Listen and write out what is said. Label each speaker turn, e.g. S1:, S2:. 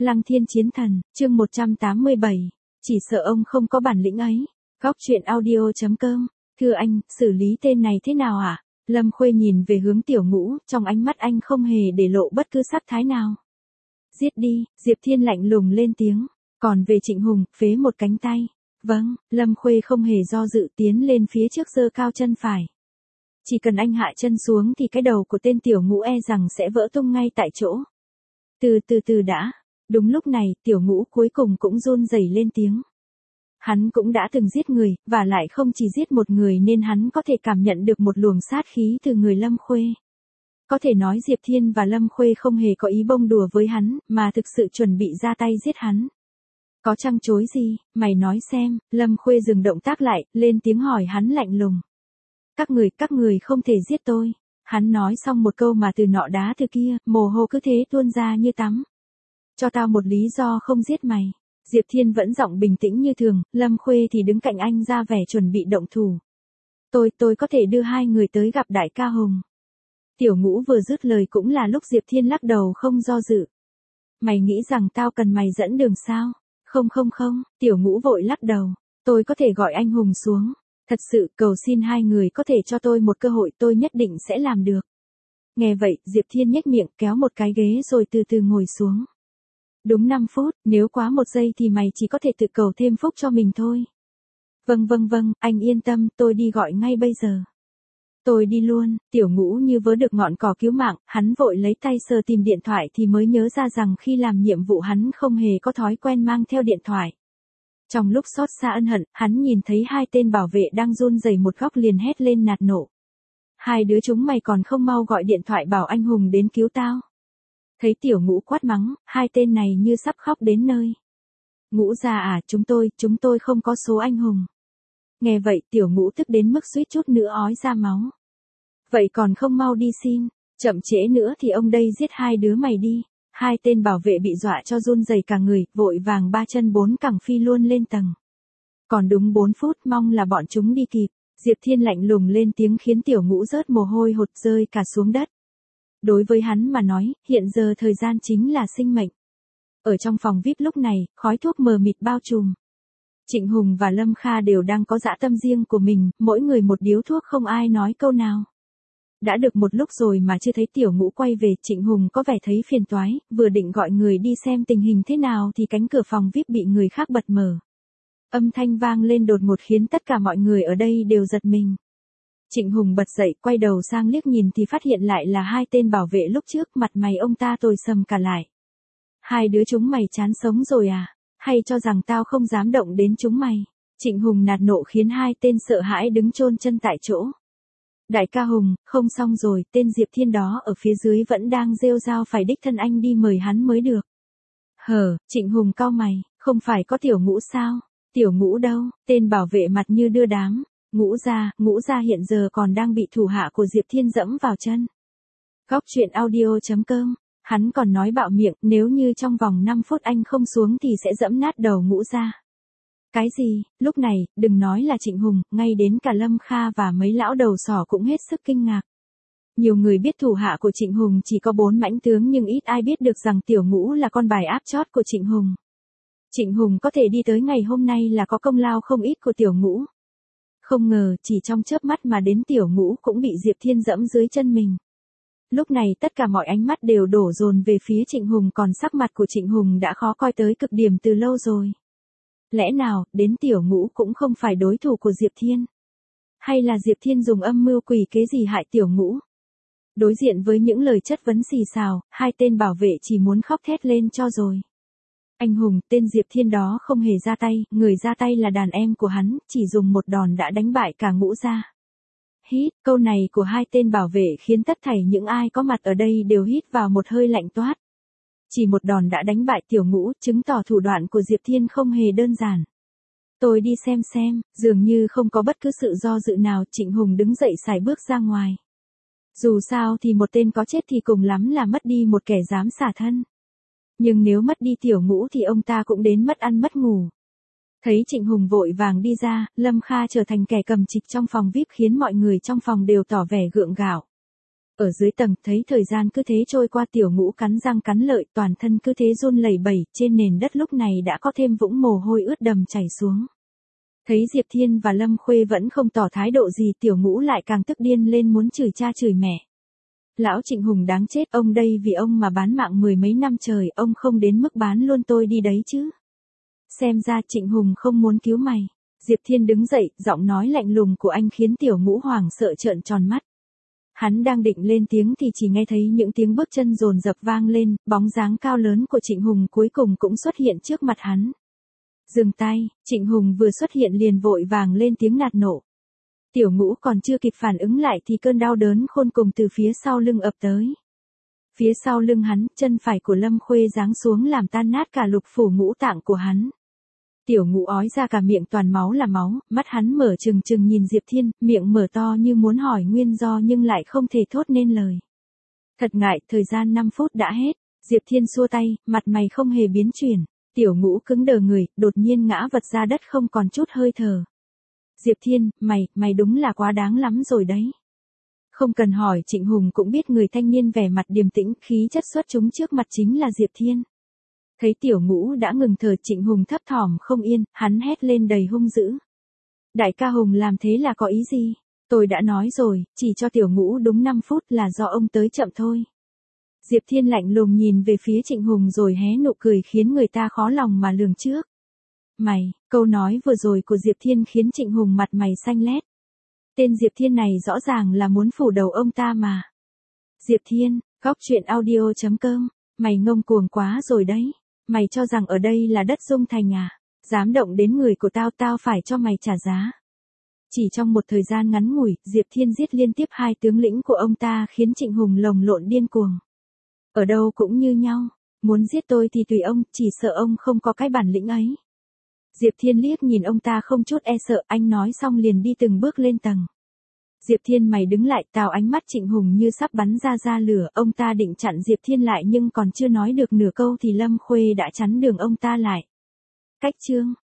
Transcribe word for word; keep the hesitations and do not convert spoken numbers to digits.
S1: Lăng Thiên Chiến Thần, chương một trăm tám mươi bảy. Chỉ sợ ông không có bản lĩnh ấy. Góc truyện audio chấm com. Thưa anh, xử lý tên này thế nào ạ? À? Lâm Khuê nhìn về hướng Tiểu Ngũ, trong ánh mắt anh không hề để lộ bất cứ sắc thái nào. Giết đi, Diệp Thiên lạnh lùng lên tiếng. Còn về Trịnh Hùng, phế một cánh tay. Vâng, Lâm Khuê không hề do dự tiến lên phía trước giơ cao chân phải. Chỉ cần anh hạ chân xuống thì cái đầu của tên Tiểu Ngũ e rằng sẽ vỡ tung ngay tại chỗ. Từ từ từ đã. Đúng lúc này, Tiểu Ngũ cuối cùng cũng run rẩy lên tiếng. Hắn cũng đã từng giết người, và lại không chỉ giết một người nên hắn có thể cảm nhận được một luồng sát khí từ người Lâm Khuê. Có thể nói Diệp Thiên và Lâm Khuê không hề có ý bông đùa với hắn, mà thực sự chuẩn bị ra tay giết hắn. Có trăng chối gì, mày nói xem, Lâm Khuê dừng động tác lại, lên tiếng hỏi hắn lạnh lùng. Các người, các người không thể giết tôi. Hắn nói xong một câu mà từ nọ đá từ kia, mồ hôi cứ thế tuôn ra như tắm. Cho tao một lý do không giết mày. Diệp Thiên vẫn giọng bình tĩnh như thường, Lâm Khuê thì đứng cạnh anh ra vẻ chuẩn bị động thủ. Tôi, tôi có thể đưa hai người tới gặp đại ca Hùng. Tiểu Ngũ vừa dứt lời cũng là lúc Diệp Thiên lắc đầu không do dự. Mày nghĩ rằng tao cần mày dẫn đường sao? Không không không, Tiểu Ngũ vội lắc đầu. Tôi có thể gọi anh Hùng xuống. Thật sự, cầu xin hai người có thể cho tôi một cơ hội, tôi nhất định sẽ làm được. Nghe vậy, Diệp Thiên nhếch miệng kéo một cái ghế rồi từ từ ngồi xuống. Đúng năm phút, nếu quá một giây thì mày chỉ có thể tự cầu thêm phúc cho mình thôi. Vâng vâng vâng, anh yên tâm, tôi đi gọi ngay bây giờ. Tôi đi luôn. Tiểu Ngũ như vớ được ngọn cỏ cứu mạng, hắn vội lấy tay sờ tìm điện thoại thì mới nhớ ra rằng khi làm nhiệm vụ hắn không hề có thói quen mang theo điện thoại. Trong lúc xót xa ân hận, hắn nhìn thấy hai tên bảo vệ đang run rẩy một góc liền hét lên nạt nộ. Hai đứa chúng mày còn không mau gọi điện thoại bảo anh Hùng đến cứu tao. Thấy Tiểu Ngũ quát mắng, hai tên này như sắp khóc đến nơi. Ngũ già à, chúng tôi, chúng tôi không có số anh Hùng. Nghe vậy Tiểu Ngũ tức đến mức suýt chút nữa ói ra máu. Vậy còn không mau đi xin, chậm trễ nữa thì ông đây giết hai đứa mày đi. Hai tên bảo vệ bị dọa cho run rẩy cả người, vội vàng ba chân bốn cẳng phi luôn lên tầng. Còn đúng bốn phút, mong là bọn chúng đi kịp. Diệp Thiên lạnh lùng lên tiếng khiến Tiểu Ngũ rớt mồ hôi hột rơi cả xuống đất. Đối với hắn mà nói, hiện giờ thời gian chính là sinh mệnh. Ở trong phòng vi ai pi lúc này, khói thuốc mờ mịt bao trùm. Trịnh Hùng và Lâm Kha đều đang có dã tâm riêng của mình, mỗi người một điếu thuốc không ai nói câu nào. Đã được một lúc rồi mà chưa thấy Tiểu Ngũ quay về, Trịnh Hùng có vẻ thấy phiền toái, vừa định gọi người đi xem tình hình thế nào thì cánh cửa phòng vi ai pi bị người khác bật mở. Âm thanh vang lên đột ngột khiến tất cả mọi người ở đây đều giật mình. Trịnh Hùng bật dậy, quay đầu sang liếc nhìn thì phát hiện lại là hai tên bảo vệ lúc trước, mặt mày ông ta tối sầm cả lại. Hai đứa chúng mày chán sống rồi à? Hay cho rằng tao không dám động đến chúng mày? Trịnh Hùng nạt nộ khiến hai tên sợ hãi đứng chôn chân tại chỗ. Đại ca Hùng, không xong rồi, tên Diệp Thiên đó ở phía dưới vẫn đang rêu rao phải đích thân anh đi mời hắn mới được. Hờ, Trịnh Hùng cau mày, không phải có Tiểu Ngũ sao? Tiểu Ngũ đâu? Tên bảo vệ mặt như đưa đám. Ngũ gia, Ngũ gia hiện giờ còn đang bị thủ hạ của Diệp Thiên dẫm vào chân. Góc truyện audio chấm com. Hắn còn nói bạo miệng, nếu như trong vòng năm phút anh không xuống thì sẽ dẫm nát đầu Ngũ gia. Cái gì? Lúc này, đừng nói là Trịnh Hùng, ngay đến cả Lâm Kha và mấy lão đầu sỏ cũng hết sức kinh ngạc. Nhiều người biết thủ hạ của Trịnh Hùng chỉ có bốn mãnh tướng nhưng ít ai biết được rằng Tiểu Ngũ là con bài áp chót của Trịnh Hùng. Trịnh Hùng có thể đi tới ngày hôm nay là có công lao không ít của Tiểu Ngũ. Không ngờ, chỉ trong chớp mắt mà đến Tiểu Ngũ cũng bị Diệp Thiên dẫm dưới chân mình. Lúc này tất cả mọi ánh mắt đều đổ dồn về phía Trịnh Hùng, còn sắc mặt của Trịnh Hùng đã khó coi tới cực điểm từ lâu rồi. Lẽ nào, đến Tiểu Ngũ cũng không phải đối thủ của Diệp Thiên? Hay là Diệp Thiên dùng âm mưu quỷ kế gì hại Tiểu Ngũ? Đối diện với những lời chất vấn xì xào, hai tên bảo vệ chỉ muốn khóc thét lên cho rồi. Anh Hùng, tên Diệp Thiên đó không hề ra tay, người ra tay là đàn em của hắn, chỉ dùng một đòn đã đánh bại cả Ngũ gia. Hít, câu này của hai tên bảo vệ khiến tất thảy những ai có mặt ở đây đều hít vào một hơi lạnh toát. Chỉ một đòn đã đánh bại Tiểu Ngũ, chứng tỏ thủ đoạn của Diệp Thiên không hề đơn giản. Tôi đi xem xem, dường như không có bất cứ sự do dự nào, Trịnh Hùng đứng dậy sải bước ra ngoài. Dù sao thì một tên có chết thì cùng lắm là mất đi một kẻ dám xả thân. Nhưng nếu mất đi Tiểu Ngũ thì ông ta cũng đến mất ăn mất ngủ. Thấy Trịnh Hùng vội vàng đi ra, Lâm Kha trở thành kẻ cầm trịch trong phòng vi ai pi khiến mọi người trong phòng đều tỏ vẻ gượng gạo. Ở dưới tầng, thấy thời gian cứ thế trôi qua, Tiểu Ngũ cắn răng cắn lợi, toàn thân cứ thế run lẩy bẩy, trên nền đất lúc này đã có thêm vũng mồ hôi ướt đầm chảy xuống. Thấy Diệp Thiên và Lâm Khuê vẫn không tỏ thái độ gì, Tiểu Ngũ lại càng tức điên lên muốn chửi cha chửi mẹ. Lão Trịnh Hùng đáng chết, ông đây vì ông mà bán mạng mười mấy năm trời, ông không đến mức bán luôn tôi đi đấy chứ. Xem ra Trịnh Hùng không muốn cứu mày. Diệp Thiên đứng dậy, giọng nói lạnh lùng của anh khiến Tiểu Ngũ hoảng sợ trợn tròn mắt. Hắn đang định lên tiếng thì chỉ nghe thấy những tiếng bước chân dồn dập vang lên, bóng dáng cao lớn của Trịnh Hùng cuối cùng cũng xuất hiện trước mặt hắn. Dừng tay, Trịnh Hùng vừa xuất hiện liền vội vàng lên tiếng nạt nộ. Tiểu Ngũ còn chưa kịp phản ứng lại thì cơn đau đớn khôn cùng từ phía sau lưng ập tới. Phía sau lưng hắn, chân phải của Lâm Khuê giáng xuống làm tan nát cả lục phủ ngũ tạng của hắn. Tiểu Ngũ ói ra cả miệng toàn máu là máu, mắt hắn mở trừng trừng nhìn Diệp Thiên, miệng mở to như muốn hỏi nguyên do nhưng lại không thể thốt nên lời. Thật ngại, thời gian năm phút đã hết. Diệp Thiên xua tay, mặt mày không hề biến chuyển. Tiểu Ngũ cứng đờ người, đột nhiên ngã vật ra đất không còn chút hơi thở. Diệp Thiên, mày, mày đúng là quá đáng lắm rồi đấy. Không cần hỏi, Trịnh Hùng cũng biết người thanh niên vẻ mặt điềm tĩnh, khí chất xuất chúng trước mặt chính là Diệp Thiên. Thấy Tiểu Ngũ đã ngừng thở, Trịnh Hùng thấp thỏm không yên, hắn hét lên đầy hung dữ. Đại ca Hùng làm thế là có ý gì? Tôi đã nói rồi, chỉ cho Tiểu Ngũ đúng năm phút là do ông tới chậm thôi. Diệp Thiên lạnh lùng nhìn về phía Trịnh Hùng rồi hé nụ cười khiến người ta khó lòng mà lường trước. Mày, câu nói vừa rồi của Diệp Thiên khiến Trịnh Hùng mặt mày xanh lét. Tên Diệp Thiên này rõ ràng là muốn phủ đầu ông ta mà. Diệp Thiên, góc truyện audio chấm com, mày ngông cuồng quá rồi đấy. Mày cho rằng ở đây là đất Dung Thành à? Dám động đến người của tao, tao phải cho mày trả giá. Chỉ trong một thời gian ngắn ngủi, Diệp Thiên giết liên tiếp hai tướng lĩnh của ông ta khiến Trịnh Hùng lồng lộn điên cuồng. Ở đâu cũng như nhau, muốn giết tôi thì tùy ông, chỉ sợ ông không có cái bản lĩnh ấy. Diệp Thiên liếc nhìn ông ta không chút e sợ, anh nói xong liền đi từng bước lên tầng. Diệp Thiên mày đứng lại, tào ánh mắt Trịnh Hùng như sắp bắn ra ra lửa, ông ta định chặn Diệp Thiên lại nhưng còn chưa nói được nửa câu thì Lâm Khuê đã chắn đường ông ta lại. Cách chương